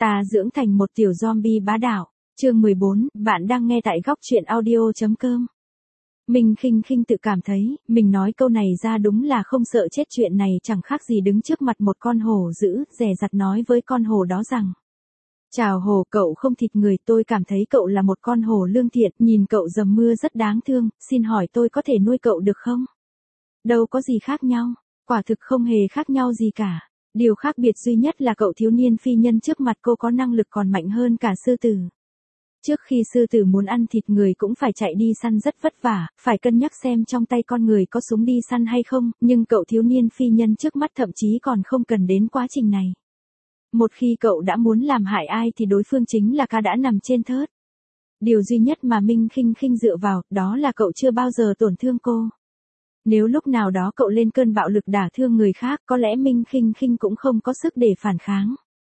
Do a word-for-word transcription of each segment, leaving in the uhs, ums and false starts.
Ta dưỡng thành một tiểu zombie bá đạo. Chương mười bốn, bạn đang nghe tại góc truyện audio chấm com. Mình khinh khinh tự cảm thấy, mình nói câu này ra đúng là không sợ chết, chuyện này chẳng khác gì đứng trước mặt một con hổ dữ, dè dặt nói với con hổ đó rằng: Chào hổ, cậu không thịt người, tôi cảm thấy cậu là một con hổ lương thiện, nhìn cậu dầm mưa rất đáng thương, xin hỏi tôi có thể nuôi cậu được không? Đâu có gì khác nhau, quả thực không hề khác nhau gì cả. Điều khác biệt duy nhất là cậu thiếu niên phi nhân trước mặt cô có năng lực còn mạnh hơn cả sư tử. Trước khi sư tử muốn ăn thịt người cũng phải chạy đi săn rất vất vả, phải cân nhắc xem trong tay con người có súng đi săn hay không, nhưng cậu thiếu niên phi nhân trước mắt thậm chí còn không cần đến quá trình này. Một khi cậu đã muốn làm hại ai thì đối phương chính là cá đã nằm trên thớt. Điều duy nhất mà Minh Khinh Khinh dựa vào, đó là cậu chưa bao giờ tổn thương cô. Nếu lúc nào đó cậu lên cơn bạo lực đả thương người khác, có lẽ Minh Khinh Khinh cũng không có sức để phản kháng.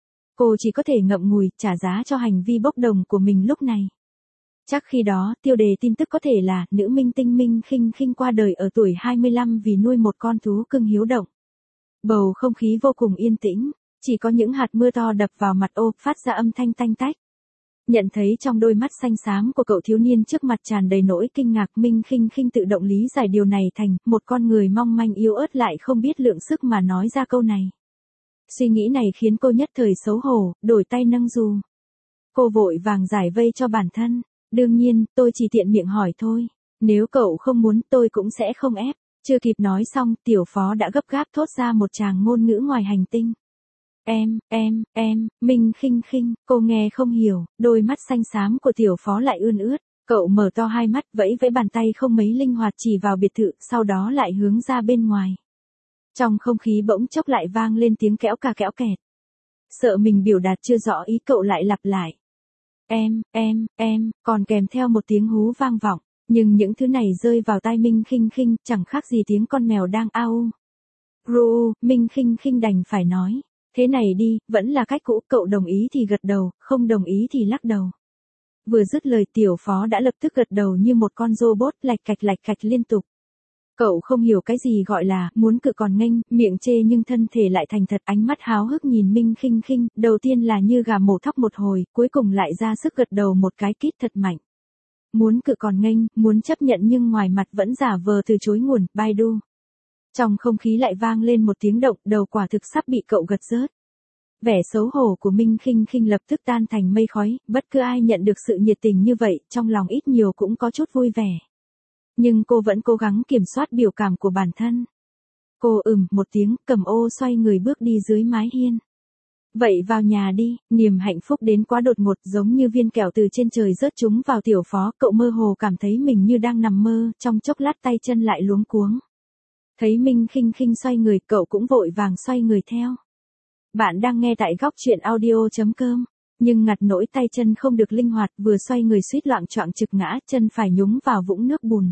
Cô chỉ có thể ngậm ngùi, trả giá cho hành vi bốc đồng của mình lúc này. Chắc khi đó, tiêu đề tin tức có thể là, nữ minh tinh Minh Khinh Khinh qua đời ở tuổi hai mươi lăm vì nuôi một con thú cưng hiếu động. Bầu không khí vô cùng yên tĩnh, chỉ có những hạt mưa to đập vào mặt ô, phát ra âm thanh tanh tách. Nhận thấy trong đôi mắt xanh xám của cậu thiếu niên trước mặt tràn đầy nỗi kinh ngạc, Minh Khinh Khinh tự động lý giải điều này thành, một con người mong manh yếu ớt lại không biết lượng sức mà nói ra câu này. Suy nghĩ này khiến cô nhất thời xấu hổ, đổi tay nâng dù. Cô vội vàng giải vây cho bản thân. Đương nhiên, tôi chỉ tiện miệng hỏi thôi. Nếu cậu không muốn tôi cũng sẽ không ép. Chưa kịp nói xong, tiểu phó đã gấp gáp thốt ra một tràng ngôn ngữ ngoài hành tinh. Em, em, em, Minh Khinh Khinh, cô nghe không hiểu, đôi mắt xanh xám của tiểu phó lại ươn ướt. Cậu mở to hai mắt, vẫy vẫy bàn tay không mấy linh hoạt chỉ vào biệt thự, sau đó lại hướng ra bên ngoài. Trong không khí bỗng chốc lại vang lên tiếng kẽo cà kẽo kẹt. Sợ mình biểu đạt chưa rõ ý, cậu lại lặp lại. Em, em, em, còn kèm theo một tiếng hú vang vọng, nhưng những thứ này rơi vào tai Minh Khinh Khinh, chẳng khác gì tiếng con mèo đang au. Ru, Minh Khinh Khinh đành phải nói. Thế này đi, vẫn là cách cũ, cậu đồng ý thì gật đầu, không đồng ý thì lắc đầu. Vừa dứt lời tiểu phó đã lập tức gật đầu như một con robot, lạch cạch lạch cạch liên tục. Cậu không hiểu cái gì gọi là muốn cự còn nghênh, miệng chê nhưng thân thể lại thành thật, ánh mắt háo hức nhìn Minh Khinh Khinh, đầu tiên là như gà mổ thóc một hồi, cuối cùng lại ra sức gật đầu một cái kít thật mạnh. Muốn cự còn nghênh, muốn chấp nhận nhưng ngoài mặt vẫn giả vờ từ chối nguồn, Baidu. Trong không khí lại vang lên một tiếng động, đầu quả thực sắp bị cậu gật rớt. Vẻ xấu hổ của Minh Khinh Khinh lập tức tan thành mây khói, bất cứ ai nhận được sự nhiệt tình như vậy, trong lòng ít nhiều cũng có chút vui vẻ. Nhưng cô vẫn cố gắng kiểm soát biểu cảm của bản thân. Cô ừm một tiếng, cầm ô xoay người bước đi dưới mái hiên. Vậy vào nhà đi, niềm hạnh phúc đến quá đột ngột, giống như viên kẹo từ trên trời rớt trúng vào tiểu phó, cậu mơ hồ cảm thấy mình như đang nằm mơ, trong chốc lát tay chân lại luống cuống. Thấy Minh Khinh Khinh xoay người, cậu cũng vội vàng xoay người theo. Bạn đang nghe tại góc truyện audio chấm com. Nhưng ngặt nỗi tay chân không được linh hoạt, vừa xoay người suýt loạng choạng trực ngã, chân phải nhúng vào vũng nước bùn.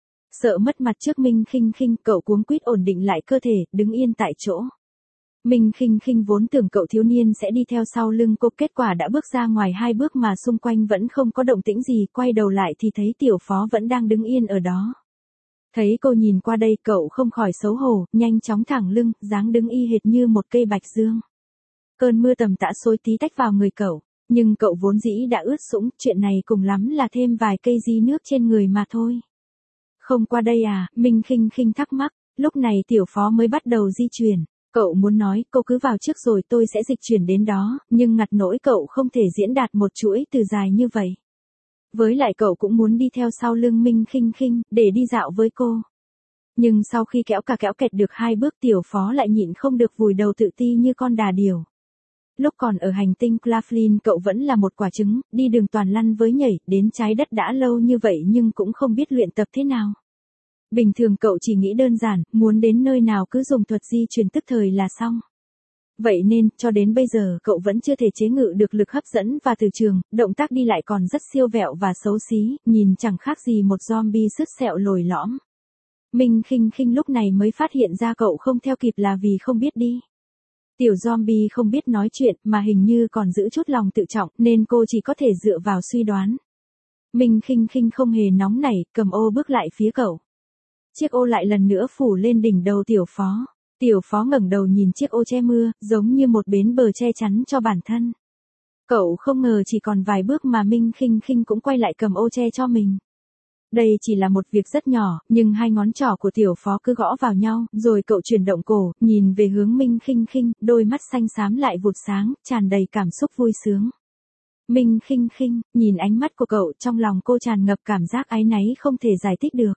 Sợ mất mặt trước Minh Khinh Khinh, cậu cuống quýt ổn định lại cơ thể, đứng yên tại chỗ. Minh Khinh Khinh vốn tưởng cậu thiếu niên sẽ đi theo sau lưng cô, kết quả đã bước ra ngoài hai bước mà xung quanh vẫn không có động tĩnh gì, quay đầu lại thì thấy tiểu phó vẫn đang đứng yên ở đó. Thấy cô nhìn qua đây, cậu không khỏi xấu hổ, nhanh chóng thẳng lưng, dáng đứng y hệt như một cây bạch dương. Cơn mưa tầm tã xối tí tách vào người cậu, nhưng cậu vốn dĩ đã ướt sũng, chuyện này cùng lắm là thêm vài cây di nước trên người mà thôi. Không qua đây à, Minh Khinh Khinh thắc mắc, lúc này tiểu phó mới bắt đầu di chuyển. Cậu muốn nói, cô cứ vào trước rồi tôi sẽ dịch chuyển đến đó, nhưng ngặt nỗi cậu không thể diễn đạt một chuỗi từ dài như vậy. Với lại cậu cũng muốn đi theo sau lưng Minh Khinh Khinh, để đi dạo với cô. Nhưng sau khi kéo cà kéo kẹt được hai bước, tiểu phó lại nhịn không được vùi đầu tự ti như con đà điểu. Lúc còn ở hành tinh Claflin cậu vẫn là một quả trứng, đi đường toàn lăn với nhảy, đến trái đất đã lâu như vậy nhưng cũng không biết luyện tập thế nào. Bình thường cậu chỉ nghĩ đơn giản, muốn đến nơi nào cứ dùng thuật di chuyển tức thời là xong. Vậy nên, cho đến bây giờ cậu vẫn chưa thể chế ngự được lực hấp dẫn và từ trường, động tác đi lại còn rất siêu vẹo và xấu xí, nhìn chẳng khác gì một zombie sứt sẹo lồi lõm. Minh Khinh Khinh lúc này mới phát hiện ra cậu không theo kịp là vì không biết đi. Tiểu zombie không biết nói chuyện mà hình như còn giữ chút lòng tự trọng nên cô chỉ có thể dựa vào suy đoán. Minh Khinh Khinh không hề nóng nảy, cầm ô bước lại phía cậu. Chiếc ô lại lần nữa phủ lên đỉnh đầu tiểu phó. Tiểu phó ngẩng đầu nhìn chiếc ô che mưa, giống như một bến bờ che chắn cho bản thân. Cậu không ngờ chỉ còn vài bước mà Minh Khinh Khinh cũng quay lại cầm ô che cho mình. Đây chỉ là một việc rất nhỏ, nhưng hai ngón trỏ của tiểu phó cứ gõ vào nhau, rồi cậu chuyển động cổ, nhìn về hướng Minh Khinh Khinh, đôi mắt xanh xám lại vụt sáng, tràn đầy cảm xúc vui sướng. Minh Khinh Khinh, nhìn ánh mắt của cậu, trong lòng cô tràn ngập cảm giác áy náy không thể giải thích được.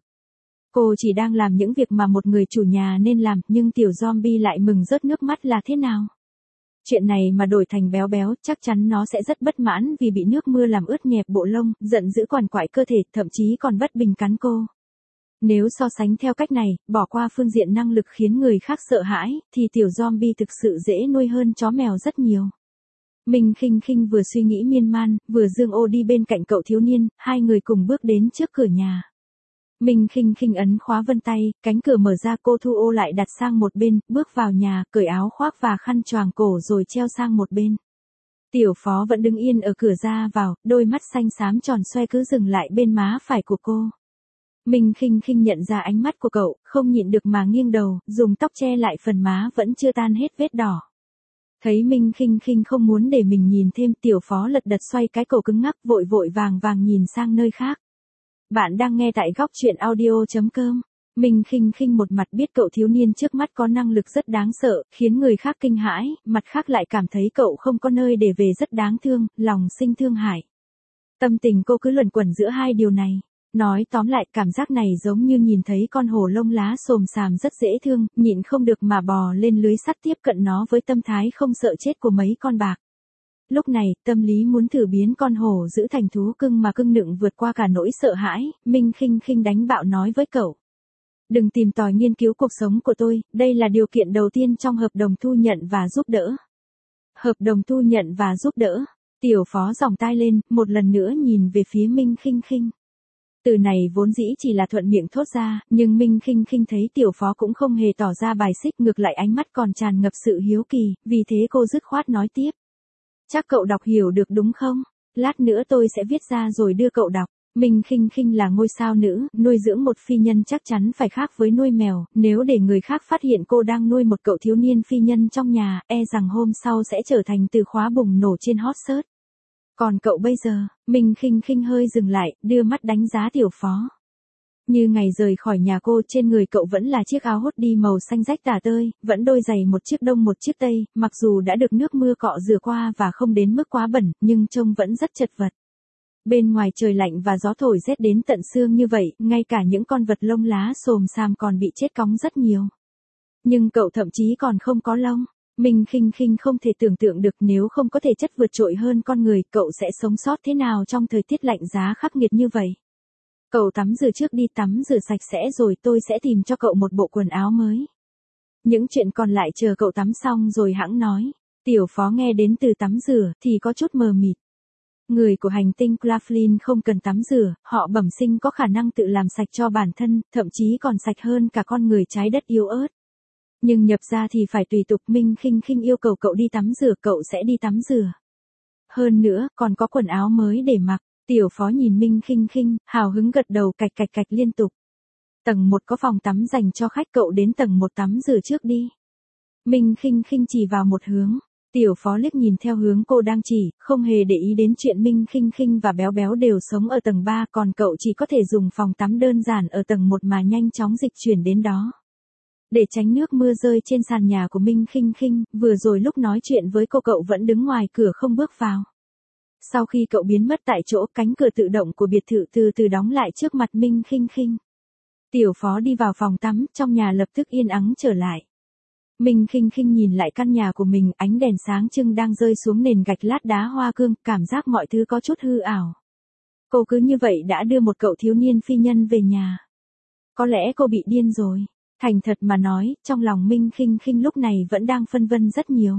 Cô chỉ đang làm những việc mà một người chủ nhà nên làm, nhưng tiểu zombie lại mừng rớt nước mắt là thế nào? Chuyện này mà đổi thành béo béo, chắc chắn nó sẽ rất bất mãn vì bị nước mưa làm ướt nhẹp bộ lông, giận dữ quằn quại cơ thể, thậm chí còn bất bình cắn cô. Nếu so sánh theo cách này, bỏ qua phương diện năng lực khiến người khác sợ hãi, thì tiểu zombie thực sự dễ nuôi hơn chó mèo rất nhiều. Minh Khinh Khinh vừa suy nghĩ miên man, vừa dương ô đi bên cạnh cậu thiếu niên, hai người cùng bước đến trước cửa nhà. Minh Khinh Khinh ấn khóa vân tay, cánh cửa mở ra, cô thu ô lại đặt sang một bên, bước vào nhà, cởi áo khoác và khăn choàng cổ rồi treo sang một bên. Tiểu phó vẫn đứng yên ở cửa ra vào, đôi mắt xanh xám tròn xoe cứ dừng lại bên má phải của cô. Minh Khinh Khinh nhận ra ánh mắt của cậu, không nhịn được mà nghiêng đầu, dùng tóc che lại phần má vẫn chưa tan hết vết đỏ. Thấy Minh Khinh Khinh không muốn để mình nhìn thêm, tiểu phó lật đật xoay cái cổ cứng ngắc, vội vội vàng vàng nhìn sang nơi khác. Bạn đang nghe tại góc truyện audio chấm com. Minh Khinh Khinh một mặt biết cậu thiếu niên trước mắt có năng lực rất đáng sợ, khiến người khác kinh hãi, mặt khác lại cảm thấy cậu không có nơi để về rất đáng thương, lòng sinh thương hại. Tâm tình cô cứ luẩn quẩn giữa hai điều này. Nói tóm lại, cảm giác này giống như nhìn thấy con hổ lông lá xồm xàm rất dễ thương, nhịn không được mà bò lên lưới sắt tiếp cận nó với tâm thái không sợ chết của mấy con bạc. Lúc này, tâm lý muốn thử biến con hổ giữ thành thú cưng mà cưng nựng vượt qua cả nỗi sợ hãi, Minh Khinh Khinh đánh bạo nói với cậu. Đừng tìm tòi nghiên cứu cuộc sống của tôi, đây là điều kiện đầu tiên trong hợp đồng thu nhận và giúp đỡ. Hợp đồng thu nhận và giúp đỡ. Tiểu phó giòng tai lên, một lần nữa nhìn về phía Minh Khinh Khinh. Từ này vốn dĩ chỉ là thuận miệng thốt ra, nhưng Minh Khinh Khinh thấy tiểu phó cũng không hề tỏ ra bài xích, ngược lại ánh mắt còn tràn ngập sự hiếu kỳ, vì thế cô dứt khoát nói tiếp. Chắc cậu đọc hiểu được đúng không? Lát nữa tôi sẽ viết ra rồi đưa cậu đọc. Minh Khinh Khinh là ngôi sao nữ, nuôi dưỡng một phi nhân chắc chắn phải khác với nuôi mèo, nếu để người khác phát hiện cô đang nuôi một cậu thiếu niên phi nhân trong nhà, e rằng hôm sau sẽ trở thành từ khóa bùng nổ trên hot search. Còn cậu bây giờ, Minh Khinh Khinh hơi dừng lại, đưa mắt đánh giá tiểu phó. Như ngày rời khỏi nhà cô, trên người cậu vẫn là chiếc áo hốt đi màu xanh rách tả tơi, vẫn đôi giày một chiếc đông một chiếc tây, mặc dù đã được nước mưa cọ rửa qua và không đến mức quá bẩn, nhưng trông vẫn rất chật vật. Bên ngoài trời lạnh và gió thổi rét đến tận xương như vậy, ngay cả những con vật lông lá xồm xàm còn bị chết cóng rất nhiều. Nhưng cậu thậm chí còn không có lông. Minh Khinh Khinh không thể tưởng tượng được nếu không có thể chất vượt trội hơn con người, cậu sẽ sống sót thế nào trong thời tiết lạnh giá khắc nghiệt như vậy. Cậu tắm rửa trước đi, tắm rửa sạch sẽ rồi tôi sẽ tìm cho cậu một bộ quần áo mới. Những chuyện còn lại chờ cậu tắm xong rồi hẵng nói. Tiểu phó nghe đến từ tắm rửa thì có chút mờ mịt. Người của hành tinh Claflin không cần tắm rửa, họ bẩm sinh có khả năng tự làm sạch cho bản thân, thậm chí còn sạch hơn cả con người trái đất yếu ớt. Nhưng nhập ra thì phải tùy tục. Minh Khinh Khinh yêu cầu cậu đi tắm rửa, cậu sẽ đi tắm rửa. Hơn nữa, còn có quần áo mới để mặc. Tiểu phó nhìn Minh Khinh Khinh, hào hứng gật đầu cạch cạch cạch liên tục. Tầng một có phòng tắm dành cho khách, cậu đến tầng một tắm rửa trước đi. Minh Khinh Khinh chỉ vào một hướng. Tiểu phó liếc nhìn theo hướng cô đang chỉ, không hề để ý đến chuyện Minh Khinh Khinh và Béo Béo đều sống ở tầng ba, còn cậu chỉ có thể dùng phòng tắm đơn giản ở tầng một mà nhanh chóng dịch chuyển đến đó. Để tránh nước mưa rơi trên sàn nhà của Minh Khinh Khinh, vừa rồi lúc nói chuyện với cô cậu vẫn đứng ngoài cửa không bước vào. Sau khi cậu biến mất tại chỗ, cánh cửa tự động của biệt thự từ từ đóng lại trước mặt Minh Khinh Khinh. Tiểu phó đi vào phòng tắm, trong nhà lập tức yên ắng trở lại. Minh Khinh Khinh nhìn lại căn nhà của mình, ánh đèn sáng trưng đang rơi xuống nền gạch lát đá hoa cương, cảm giác mọi thứ có chút hư ảo. Cô cứ như vậy đã đưa một cậu thiếu niên phi nhân về nhà. Có lẽ cô bị điên rồi. Thành thật mà nói, trong lòng Minh Khinh Khinh lúc này vẫn đang phân vân rất nhiều.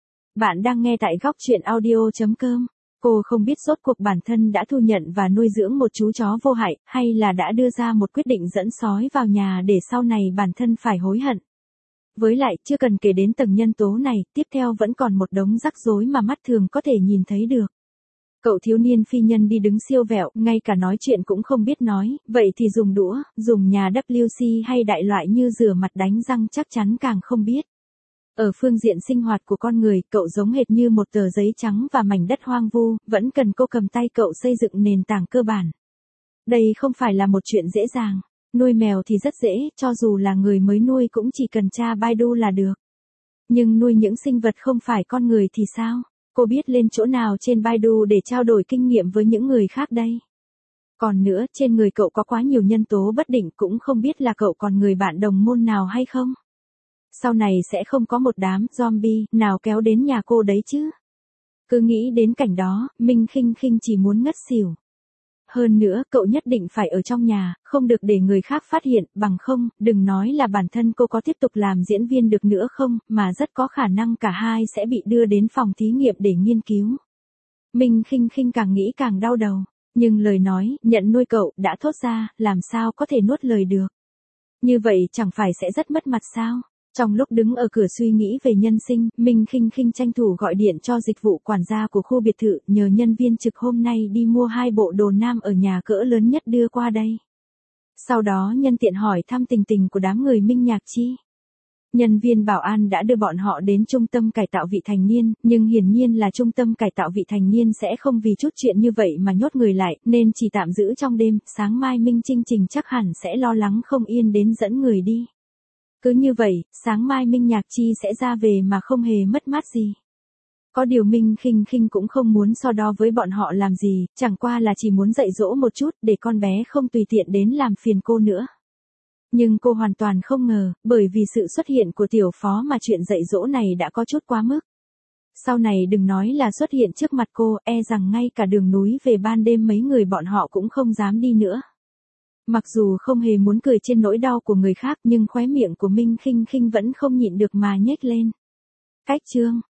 Bạn đang nghe tại góc truyện audio chấm com. Cô không biết rốt cuộc bản thân đã thu nhận và nuôi dưỡng một chú chó vô hại, hay là đã đưa ra một quyết định dẫn sói vào nhà để sau này bản thân phải hối hận. Với lại, chưa cần kể đến tầng nhân tố này, tiếp theo vẫn còn một đống rắc rối mà mắt thường có thể nhìn thấy được. Cậu thiếu niên phi nhân đi đứng siêu vẹo, ngay cả nói chuyện cũng không biết nói, vậy thì dùng đũa, dùng nhà vê kép xê hay đại loại như rửa mặt đánh răng chắc chắn càng không biết. Ở phương diện sinh hoạt của con người, cậu giống hệt như một tờ giấy trắng và mảnh đất hoang vu, vẫn cần cô cầm tay cậu xây dựng nền tảng cơ bản. Đây không phải là một chuyện dễ dàng. Nuôi mèo thì rất dễ, cho dù là người mới nuôi cũng chỉ cần tra Baidu là được. Nhưng nuôi những sinh vật không phải con người thì sao? Cô biết lên chỗ nào trên Baidu để trao đổi kinh nghiệm với những người khác đây? Còn nữa, trên người cậu có quá nhiều nhân tố bất định, cũng không biết là cậu còn người bạn đồng môn nào hay không? Sau này sẽ không có một đám zombie nào kéo đến nhà cô đấy chứ? Cứ nghĩ đến cảnh đó, Minh Khinh Khinh chỉ muốn ngất xỉu. Hơn nữa, cậu nhất định phải ở trong nhà, không được để người khác phát hiện, bằng không, đừng nói là bản thân cô có tiếp tục làm diễn viên được nữa không, mà rất có khả năng cả hai sẽ bị đưa đến phòng thí nghiệm để nghiên cứu. Minh Khinh Khinh càng nghĩ càng đau đầu, nhưng lời nói, nhận nuôi cậu, đã thốt ra, làm sao có thể nuốt lời được. Như vậy chẳng phải sẽ rất mất mặt sao? Trong lúc đứng ở cửa suy nghĩ về nhân sinh, Minh Khinh Khinh tranh thủ gọi điện cho dịch vụ quản gia của khu biệt thự, nhờ nhân viên trực hôm nay đi mua hai bộ đồ nam ở nhà cỡ lớn nhất đưa qua đây. Sau đó nhân tiện hỏi thăm tình tình của đám người Minh Nhạc Chi. Nhân viên bảo an đã đưa bọn họ đến trung tâm cải tạo vị thành niên, nhưng hiển nhiên là trung tâm cải tạo vị thành niên sẽ không vì chút chuyện như vậy mà nhốt người lại, nên chỉ tạm giữ trong đêm, sáng mai Minh Trinh Trình chắc hẳn sẽ lo lắng không yên đến dẫn người đi. Cứ như vậy, sáng mai Minh Nhạc Chi sẽ ra về mà không hề mất mát gì. Có điều Minh Khinh Khinh cũng không muốn so đo với bọn họ làm gì, chẳng qua là chỉ muốn dạy dỗ một chút để con bé không tùy tiện đến làm phiền cô nữa. Nhưng cô hoàn toàn không ngờ, bởi vì sự xuất hiện của tiểu phó mà chuyện dạy dỗ này đã có chút quá mức. Sau này đừng nói là xuất hiện trước mặt cô, e rằng ngay cả đường núi về ban đêm mấy người bọn họ cũng không dám đi nữa. Mặc dù không hề muốn cười trên nỗi đau của người khác nhưng khóe miệng của Minh Khinh Khinh vẫn không nhịn được mà nhếch lên. Cách chương